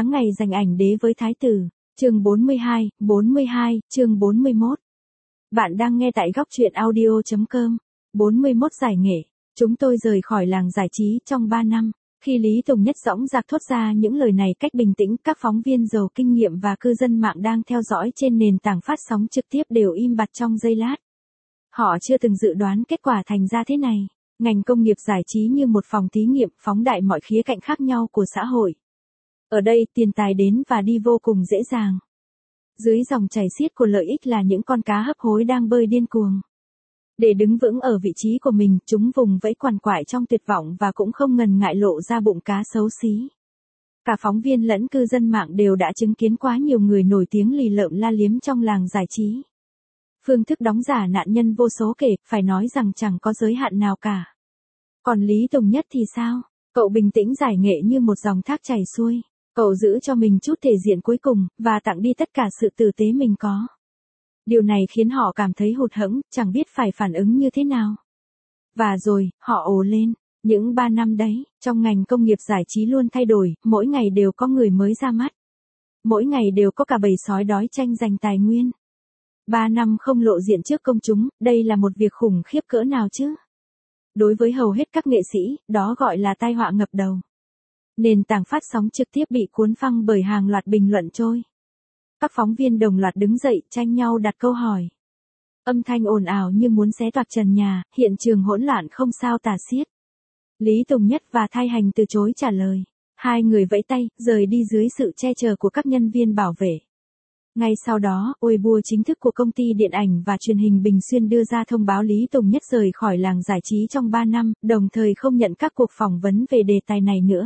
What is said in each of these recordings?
Tháng ngày giành ảnh đế với Thái tử, chương 42, chương 41. Bạn đang nghe tại góc truyện audio.com. 41 giải nghệ, chúng tôi rời khỏi làng giải trí trong 3 năm. Khi Lý Tùng Nhất dõng dạc thốt ra những lời này cách bình tĩnh, các phóng viên giàu kinh nghiệm và cư dân mạng đang theo dõi trên nền tảng phát sóng trực tiếp đều im bặt trong giây lát. Họ chưa từng dự đoán kết quả thành ra thế này. Ngành công nghiệp giải trí như một phòng thí nghiệm phóng đại mọi khía cạnh khác nhau của xã hội. Ở đây tiền tài đến và đi vô cùng dễ dàng. Dưới dòng chảy xiết của lợi ích là những con cá hấp hối đang bơi điên cuồng. Để đứng vững ở vị trí của mình, chúng vùng vẫy quằn quại trong tuyệt vọng và cũng không ngần ngại lộ ra bụng cá xấu xí. Cả phóng viên lẫn cư dân mạng đều đã chứng kiến quá nhiều người nổi tiếng lì lợm la liếm trong làng giải trí. Phương thức đóng giả nạn nhân vô số kể, phải nói rằng chẳng có giới hạn nào cả. Còn Lý Tùng Nhất thì sao? Cậu bình tĩnh giải nghệ như một dòng thác chảy xuôi. Cậu giữ cho mình chút thể diện cuối cùng, và tặng đi tất cả sự tử tế mình có. Điều này khiến họ cảm thấy hụt hẫng, chẳng biết phải phản ứng như thế nào. Và rồi, họ ồ lên. Những 3 năm đấy, trong ngành công nghiệp giải trí luôn thay đổi, mỗi ngày đều có người mới ra mắt. Mỗi ngày đều có cả bầy sói đói tranh giành tài nguyên. 3 năm không lộ diện trước công chúng, đây là một việc khủng khiếp cỡ nào chứ? Đối với hầu hết các nghệ sĩ, đó gọi là tai họa ngập đầu. Nền tảng phát sóng trực tiếp bị cuốn phăng bởi hàng loạt bình luận trôi. Các phóng viên đồng loạt đứng dậy, tranh nhau đặt câu hỏi. Âm thanh ồn ào như muốn xé toạc trần nhà, hiện trường hỗn loạn không sao tả xiết. Lý Tùng Nhất và Thay Hành từ chối trả lời. Hai người vẫy tay, rời đi dưới sự che chở của các nhân viên bảo vệ. Ngay sau đó, Weibo chính thức của công ty điện ảnh và truyền hình Bình Xuyên đưa ra thông báo Lý Tùng Nhất rời khỏi làng giải trí trong 3 năm, đồng thời không nhận các cuộc phỏng vấn về đề tài này nữa.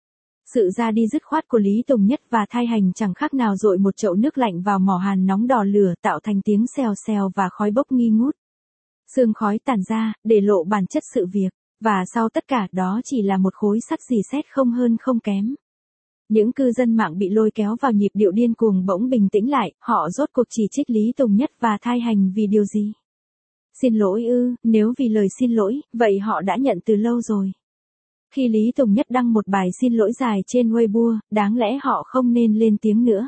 Sự ra đi dứt khoát của Lý Tùng Nhất và Thay Hành chẳng khác nào dội một chậu nước lạnh vào mỏ hàn nóng đỏ lửa, tạo thành tiếng xèo xèo và khói bốc nghi ngút. Sương khói tàn ra, để lộ bản chất sự việc, và sau tất cả đó chỉ là một khối sắt rỉ sét không hơn không kém. Những cư dân mạng bị lôi kéo vào nhịp điệu điên cuồng bỗng bình tĩnh lại, họ rốt cuộc chỉ trích Lý Tùng Nhất và Thay Hành vì điều gì? Xin lỗi ư? Nếu vì lời xin lỗi, vậy họ đã nhận từ lâu rồi. Khi Lý Tùng Nhất đăng một bài xin lỗi dài trên Weibo, đáng lẽ họ không nên lên tiếng nữa.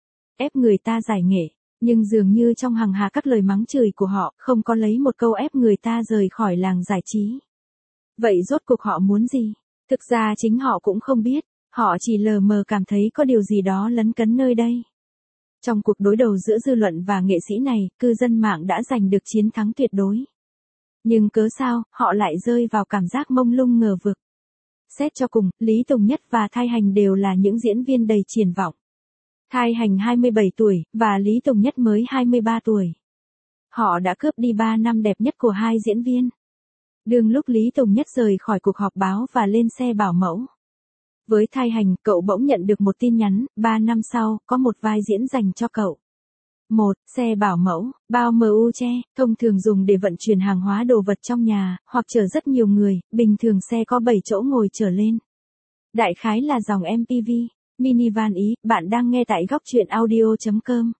Ép người ta giải nghệ, nhưng dường như trong hàng hà các lời mắng chửi của họ, không có lấy một câu ép người ta rời khỏi làng giải trí. Vậy rốt cuộc họ muốn gì? Thực ra chính họ cũng không biết, họ chỉ lờ mờ cảm thấy có điều gì đó lấn cấn nơi đây. Trong cuộc đối đầu giữa dư luận và nghệ sĩ này, cư dân mạng đã giành được chiến thắng tuyệt đối. Nhưng cớ sao, họ lại rơi vào cảm giác mông lung ngờ vực. Xét cho cùng, Lý Tùng Nhất và Thay Hành đều là những diễn viên đầy triển vọng. Thay Hành 27 tuổi, và Lý Tùng Nhất mới 23 tuổi. Họ đã cướp đi 3 năm đẹp nhất của hai diễn viên. Đương lúc Lý Tùng Nhất rời khỏi cuộc họp báo và lên xe bảo mẫu. Với Thay Hành, cậu bỗng nhận được một tin nhắn, 3 năm sau, có một vai diễn dành cho cậu. 1. Xe bảo mẫu, bao MU che, thông thường dùng để vận chuyển hàng hóa đồ vật trong nhà, hoặc chở rất nhiều người, bình thường xe có 7 chỗ ngồi trở lên. Đại khái là dòng MPV, minivan ý, bạn đang nghe tại góc truyện audio.com.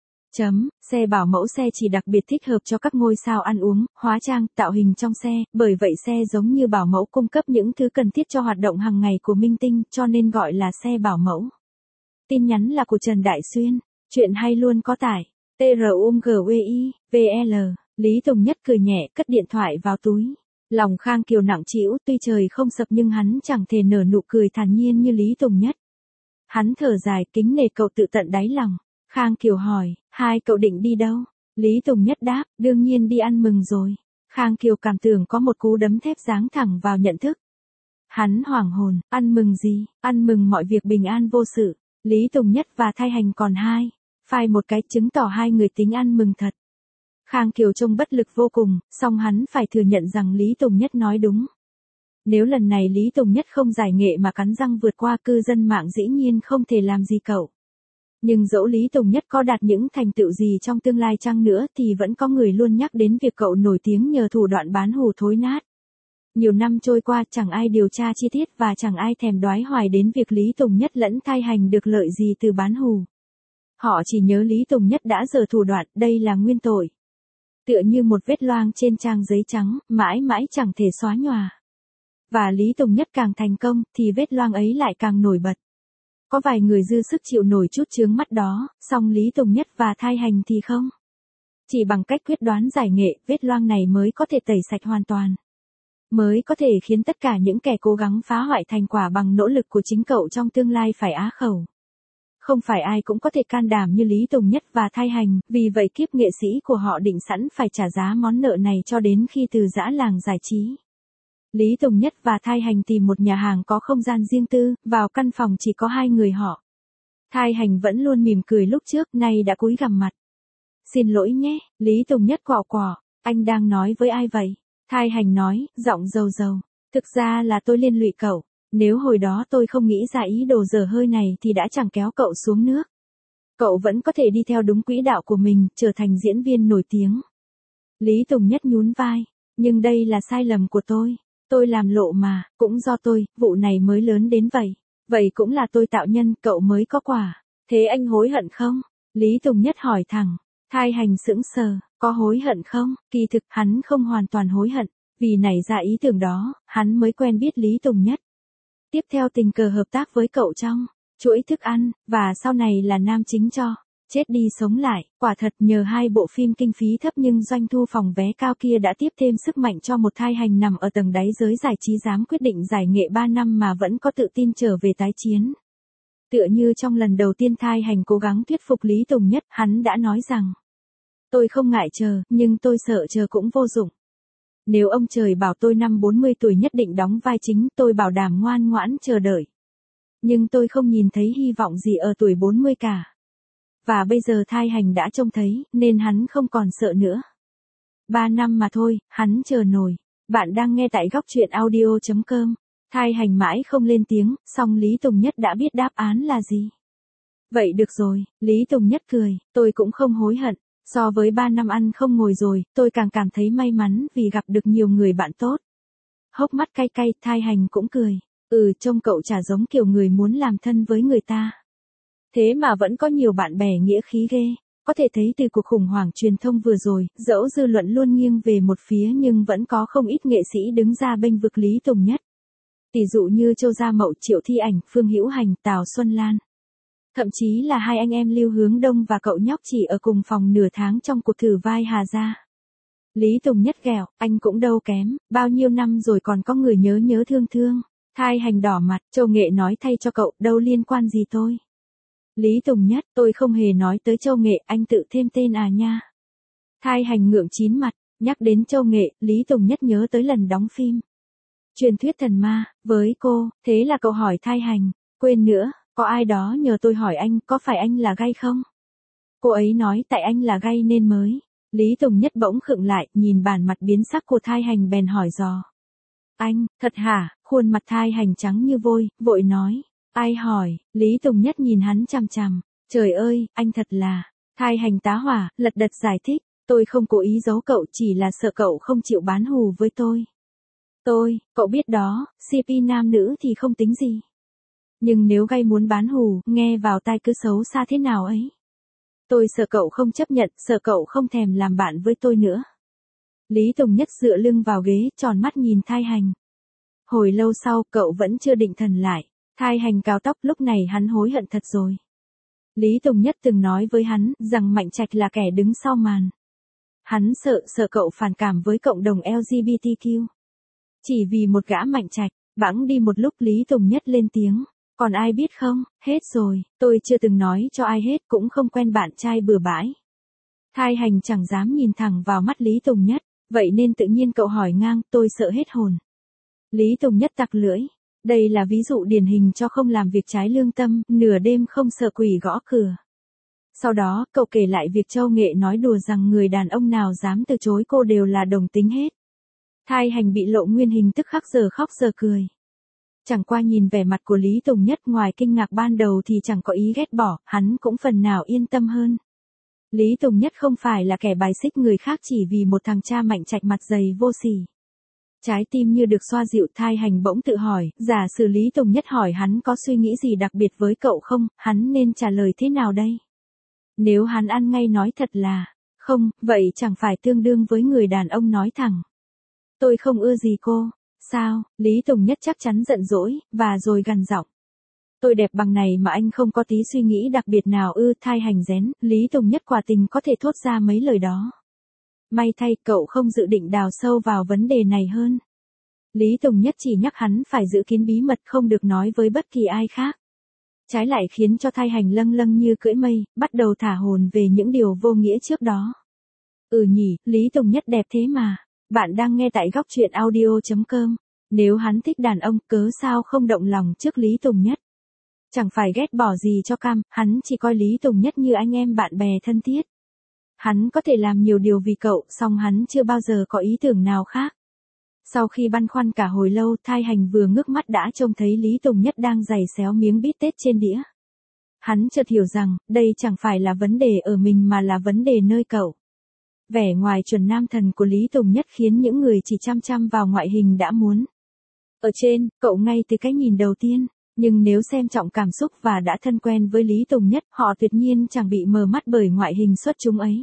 Xe bảo mẫu xe chỉ đặc biệt thích hợp cho các ngôi sao ăn uống, hóa trang, tạo hình trong xe, bởi vậy xe giống như bảo mẫu cung cấp những thứ cần thiết cho hoạt động hàng ngày của minh tinh, cho nên gọi là xe bảo mẫu. Tin nhắn là của Trần Đại Xuyên. Chuyện hay luôn có tải. TRUNGWI, VL, Lý Tùng Nhất cười nhẹ, cất điện thoại vào túi. Lòng Khang Kiều nặng trĩu, tuy trời không sập nhưng hắn chẳng thể nở nụ cười thản nhiên như Lý Tùng Nhất. Hắn thở dài, kính nể cậu tự tận đáy lòng. Khang Kiều hỏi, hai cậu định đi đâu? Lý Tùng Nhất đáp, đương nhiên đi ăn mừng rồi. Khang Kiều cảm tưởng có một cú đấm thép giáng thẳng vào nhận thức. Hắn hoảng hồn, ăn mừng gì? Ăn mừng mọi việc bình an vô sự. Lý Tùng Nhất và Thay Hành còn phai một cái chứng tỏ hai người tính ăn mừng thật. Khang Kiều trông bất lực vô cùng, song hắn phải thừa nhận rằng Lý Tùng Nhất nói đúng. Nếu lần này Lý Tùng Nhất không giải nghệ mà cắn răng vượt qua cư dân mạng dĩ nhiên không thể làm gì cậu. Nhưng dẫu Lý Tùng Nhất có đạt những thành tựu gì trong tương lai chăng nữa thì vẫn có người luôn nhắc đến việc cậu nổi tiếng nhờ thủ đoạn bán hủ thối nát. Nhiều năm trôi qua chẳng ai điều tra chi tiết và chẳng ai thèm đoái hoài đến việc Lý Tùng Nhất lẫn Thay Hành được lợi gì từ bán hủ. Họ chỉ nhớ Lý Tùng Nhất đã giở thủ đoạn, đây là nguyên tội. Tựa như một vết loang trên trang giấy trắng, mãi mãi chẳng thể xóa nhòa. Và Lý Tùng Nhất càng thành công, thì vết loang ấy lại càng nổi bật. Có vài người dư sức chịu nổi chút chướng mắt đó, song Lý Tùng Nhất và Thai Hành thì không. Chỉ bằng cách quyết đoán giải nghệ, vết loang này mới có thể tẩy sạch hoàn toàn. Mới có thể khiến tất cả những kẻ cố gắng phá hoại thành quả bằng nỗ lực của chính cậu trong tương lai phải á khẩu. Không phải ai cũng có thể can đảm như Lý Tùng Nhất và Thai Hành, vì vậy kiếp nghệ sĩ của họ định sẵn phải trả giá món nợ này cho đến khi từ giã làng giải trí. Lý Tùng Nhất và Thai Hành tìm một nhà hàng có không gian riêng tư, vào căn phòng chỉ có hai người họ. Thai Hành vẫn luôn mỉm cười lúc trước, nay đã cúi gằm mặt. Xin lỗi nhé, Lý Tùng Nhất quọ quọ, anh đang nói với ai vậy? Thai Hành nói, giọng dầu dầu. Thực ra là tôi liên lụy cậu. Nếu hồi đó tôi không nghĩ ra ý đồ dở hơi này thì đã chẳng kéo cậu xuống nước. Cậu vẫn có thể đi theo đúng quỹ đạo của mình, trở thành diễn viên nổi tiếng. Lý Tùng Nhất nhún vai. Nhưng đây là sai lầm của tôi. Tôi làm lộ mà, cũng do tôi, vụ này mới lớn đến vậy. Vậy cũng là tôi tạo nhân, cậu mới có quả. Thế anh hối hận không? Lý Tùng Nhất hỏi thẳng. Thai Hành sững sờ, có hối hận không? Kỳ thực hắn không hoàn toàn hối hận. Vì nảy ra ý tưởng đó, hắn mới quen biết Lý Tùng Nhất. Tiếp theo tình cờ hợp tác với cậu trong chuỗi thức ăn, và sau này là nam chính cho Chết đi sống lại. Quả thật nhờ hai bộ phim kinh phí thấp nhưng doanh thu phòng vé cao kia đã tiếp thêm sức mạnh cho một Thai Hành nằm ở tầng đáy giới giải trí dám quyết định giải nghệ 3 năm mà vẫn có tự tin trở về tái chiến. Tựa như trong lần đầu tiên Thai Hành cố gắng thuyết phục Lý Tùng Nhất, hắn đã nói rằng: tôi không ngại chờ, nhưng tôi sợ chờ cũng vô dụng. Nếu ông trời bảo tôi năm 40 tuổi nhất định đóng vai chính, tôi bảo đảm ngoan ngoãn chờ đợi. Nhưng tôi không nhìn thấy hy vọng gì ở tuổi 40 cả. Và bây giờ Thai Hành đã trông thấy, nên hắn không còn sợ nữa. 3 năm mà thôi, hắn chờ nổi. Bạn đang nghe tại góc truyện audio.com. Thai Hành mãi không lên tiếng, song Lý Tùng Nhất đã biết đáp án là gì. Vậy được rồi, Lý Tùng Nhất cười, tôi cũng không hối hận. So với 3 năm ăn không ngồi rồi, tôi càng cảm thấy may mắn vì gặp được nhiều người bạn tốt. Hốc mắt cay cay, Thai Hành cũng cười. Trông cậu chả giống kiểu người muốn làm thân với người ta. Thế mà vẫn có nhiều bạn bè nghĩa khí ghê. Có thể thấy từ cuộc khủng hoảng truyền thông vừa rồi, dẫu dư luận luôn nghiêng về một phía nhưng vẫn có không ít nghệ sĩ đứng ra bênh vực Lý Tùng Nhất. Tỷ dụ như Châu Gia Mậu, Triệu Thi Ảnh, Phương Hữu Hành, Tào Xuân Lan. Thậm chí là hai anh em Lưu Hướng Đông và cậu nhóc chỉ ở cùng phòng nửa tháng trong cuộc thử vai Hà Gia. Lý Tùng Nhất ghẹo, anh cũng đâu kém, bao nhiêu năm rồi còn có người nhớ nhớ thương thương. Thai Hành đỏ mặt, Châu Nghệ nói thay cho cậu, đâu liên quan gì tôi. Lý Tùng Nhất, tôi không hề nói tới Châu Nghệ, anh tự thêm tên à nha. Thai Hành ngượng chín mặt, nhắc đến Châu Nghệ, Lý Tùng Nhất nhớ tới lần đóng phim Truyền thuyết thần ma, với cô, thế là cậu hỏi Thai Hành, quên nữa, có ai đó nhờ tôi hỏi anh, có phải anh là gay không? Cô ấy nói tại anh là gay nên mới. Lý Tùng Nhất bỗng khựng lại, nhìn bản mặt biến sắc của Thai Hành bèn hỏi dò. Anh, thật hả? Khuôn mặt Thai Hành trắng như vôi, vội nói. Ai hỏi? Lý Tùng Nhất nhìn hắn chằm chằm. Trời ơi, anh thật là. Thai Hành tá hỏa, lật đật giải thích. Tôi không cố ý giấu cậu, chỉ là sợ cậu không chịu bán hù với tôi. Cậu biết đó, CP nam nữ thì không tính gì. Nhưng nếu gay muốn bán hù, nghe vào tai cứ xấu xa thế nào ấy. Tôi sợ cậu không chấp nhận, sợ cậu không thèm làm bạn với tôi nữa. Lý Tùng Nhất dựa lưng vào ghế, tròn mắt nhìn Thai Hành. Hồi lâu sau, cậu vẫn chưa định thần lại. Thai Hành cào tóc, lúc này hắn hối hận thật rồi. Lý Tùng Nhất từng nói với hắn, rằng Mạnh Trạch là kẻ đứng sau màn. Hắn sợ cậu phản cảm với cộng đồng LGBTQ. Chỉ vì một gã Mạnh Trạch, bẵng đi một lúc Lý Tùng Nhất lên tiếng. Còn ai biết không, hết rồi, tôi chưa từng nói cho ai hết, cũng không quen bạn trai bừa bãi. Thai Hành chẳng dám nhìn thẳng vào mắt Lý Tùng Nhất, vậy nên tự nhiên cậu hỏi ngang, tôi sợ hết hồn. Lý Tùng Nhất tặc lưỡi, đây là ví dụ điển hình cho không làm việc trái lương tâm, nửa đêm không sợ quỷ gõ cửa. Sau đó, cậu kể lại việc Châu Nghệ nói đùa rằng người đàn ông nào dám từ chối cô đều là đồng tính hết. Thai Hành bị lộ nguyên hình tức khắc giờ khóc giờ cười. Chẳng qua nhìn vẻ mặt của Lý Tùng Nhất ngoài kinh ngạc ban đầu thì chẳng có ý ghét bỏ, hắn cũng phần nào yên tâm hơn. Lý Tùng Nhất không phải là kẻ bài xích người khác chỉ vì một thằng cha Mạnh Trạch mặt dày vô sỉ. Trái tim như được xoa dịu. Thai Hành bỗng tự hỏi, giả sử Lý Tùng Nhất hỏi hắn có suy nghĩ gì đặc biệt với cậu không, hắn nên trả lời thế nào đây? Nếu hắn ăn ngay nói thật là, không, vậy chẳng phải tương đương với người đàn ông nói thẳng. Tôi không ưa gì cô. Sao? Lý Tùng Nhất chắc chắn giận dỗi, và rồi gằn giọng. Tôi đẹp bằng này mà anh không có tí suy nghĩ đặc biệt nào ư? Thai Hành rén, Lý Tùng Nhất quả tình có thể thốt ra mấy lời đó. May thay cậu không dự định đào sâu vào vấn đề này hơn. Lý Tùng Nhất chỉ nhắc hắn phải giữ kín bí mật, không được nói với bất kỳ ai khác. Trái lại khiến cho Thai Hành lâng lâng như cưỡi mây, bắt đầu thả hồn về những điều vô nghĩa trước đó. Ừ nhỉ, Lý Tùng Nhất đẹp thế mà. Bạn đang nghe tại góc truyện audio.com. Nếu hắn thích đàn ông, cớ sao không động lòng trước Lý Tùng Nhất? Chẳng phải ghét bỏ gì cho cam, hắn chỉ coi Lý Tùng Nhất như anh em bạn bè thân thiết. Hắn có thể làm nhiều điều vì cậu, song hắn chưa bao giờ có ý tưởng nào khác. Sau khi băn khoăn cả hồi lâu, Thai Hành vừa ngước mắt đã trông thấy Lý Tùng Nhất đang giày xéo miếng bít tết trên đĩa. Hắn chợt hiểu rằng, đây chẳng phải là vấn đề ở mình mà là vấn đề nơi cậu. Vẻ ngoài chuẩn nam thần của Lý Tùng Nhất khiến những người chỉ chăm chăm vào ngoại hình đã muốn. Ở trên, cậu ngay từ cái nhìn đầu tiên, nhưng nếu xem trọng cảm xúc và đã thân quen với Lý Tùng Nhất, họ tuyệt nhiên chẳng bị mờ mắt bởi ngoại hình xuất chúng ấy.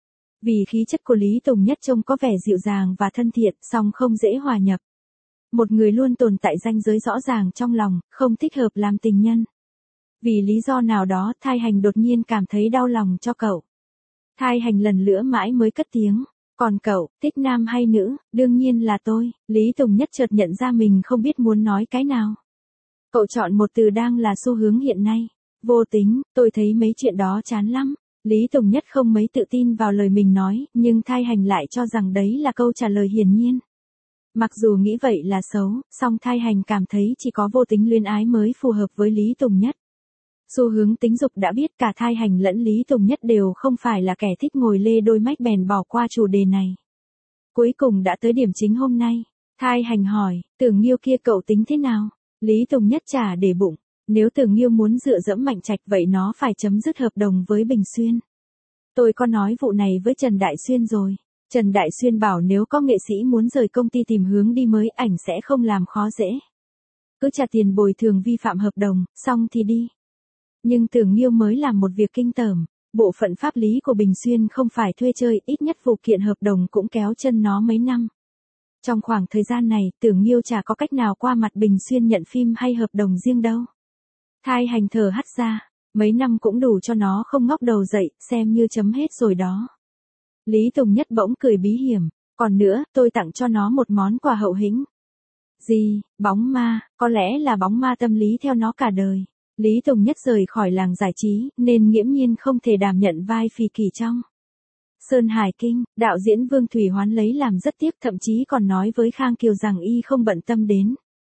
Vì khí chất của Lý Tùng Nhất trông có vẻ dịu dàng và thân thiện, song không dễ hòa nhập. Một người luôn tồn tại ranh giới rõ ràng trong lòng, không thích hợp làm tình nhân. Vì lý do nào đó, Thai Hành đột nhiên cảm thấy đau lòng cho cậu. Thai Hành lần lữa mãi mới cất tiếng. Còn cậu, thích nam hay nữ? Đương nhiên là tôi. Lý Tùng Nhất chợt nhận ra mình không biết muốn nói cái nào. Cậu chọn một từ đang là xu hướng hiện nay. Vô tính, tôi thấy mấy chuyện đó chán lắm. Lý Tùng Nhất không mấy tự tin vào lời mình nói, nhưng Thai Hành lại cho rằng đấy là câu trả lời hiển nhiên. Mặc dù nghĩ vậy là xấu, song Thai Hành cảm thấy chỉ có vô tính luyến ái mới phù hợp với Lý Tùng Nhất. Xu hướng tính dục đã biết cả Thai Hành lẫn Lý Tùng Nhất đều không phải là kẻ thích ngồi lê đôi mách bèn bỏ qua chủ đề này. Cuối cùng đã tới điểm chính hôm nay. Thai Hành hỏi, Tưởng Nghiêu kia cậu tính thế nào? Lý Tùng Nhất trả để bụng. Nếu Tưởng Nghiêu muốn dựa dẫm Mạnh Trạch vậy nó phải chấm dứt hợp đồng với Bình Xuyên. Tôi có nói vụ này với Trần Đại Xuyên rồi. Trần Đại Xuyên bảo nếu có nghệ sĩ muốn rời công ty tìm hướng đi mới ảnh sẽ không làm khó dễ. Cứ trả tiền bồi thường vi phạm hợp đồng, xong thì đi. Nhưng Tưởng Nghiêu mới làm một việc kinh tởm. Bộ phận pháp lý của Bình Xuyên không phải thuê chơi, ít nhất vụ kiện hợp đồng cũng kéo chân nó mấy năm. Trong khoảng thời gian này, Tưởng Nghiêu chả có cách nào qua mặt Bình Xuyên nhận phim hay hợp đồng riêng đâu. Thai Hành thở hắt ra, mấy năm cũng đủ cho nó không ngóc đầu dậy, xem như chấm hết rồi đó. Lý Tùng Nhất bỗng cười bí hiểm, còn nữa, tôi tặng cho nó một món quà hậu hĩnh. Gì, bóng ma, có lẽ là bóng ma tâm lý theo nó cả đời. Lý Tùng Nhất rời khỏi làng giải trí, nên nghiễm nhiên không thể đảm nhận vai phì kỳ trong Sơn Hải Kinh. Đạo diễn Vương Thủy Hoán lấy làm rất tiếc, thậm chí còn nói với Khang Kiều rằng y không bận tâm đến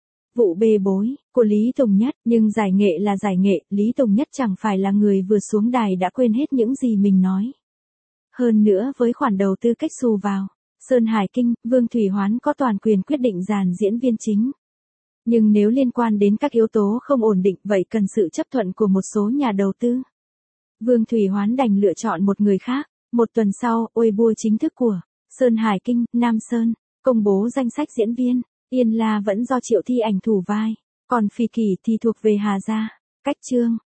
vụ bê bối của Lý Tùng Nhất, nhưng giải nghệ là giải nghệ, Lý Tùng Nhất chẳng phải là người vừa xuống đài đã quên hết những gì mình nói. Hơn nữa với khoản đầu tư cách xù vào Sơn Hải Kinh, Vương Thủy Hoán có toàn quyền quyết định dàn diễn viên chính. Nhưng nếu liên quan đến các yếu tố không ổn định vậy cần sự chấp thuận của một số nhà đầu tư. Vương Thủy Hoán đành lựa chọn một người khác. Một tuần sau, Weibo chính thức của Sơn Hải Kinh, Nam Sơn, công bố danh sách diễn viên. Yên La vẫn do Triệu Thi Ảnh thủ vai, còn Phì Kỳ thì thuộc về Hà Gia. Cách chương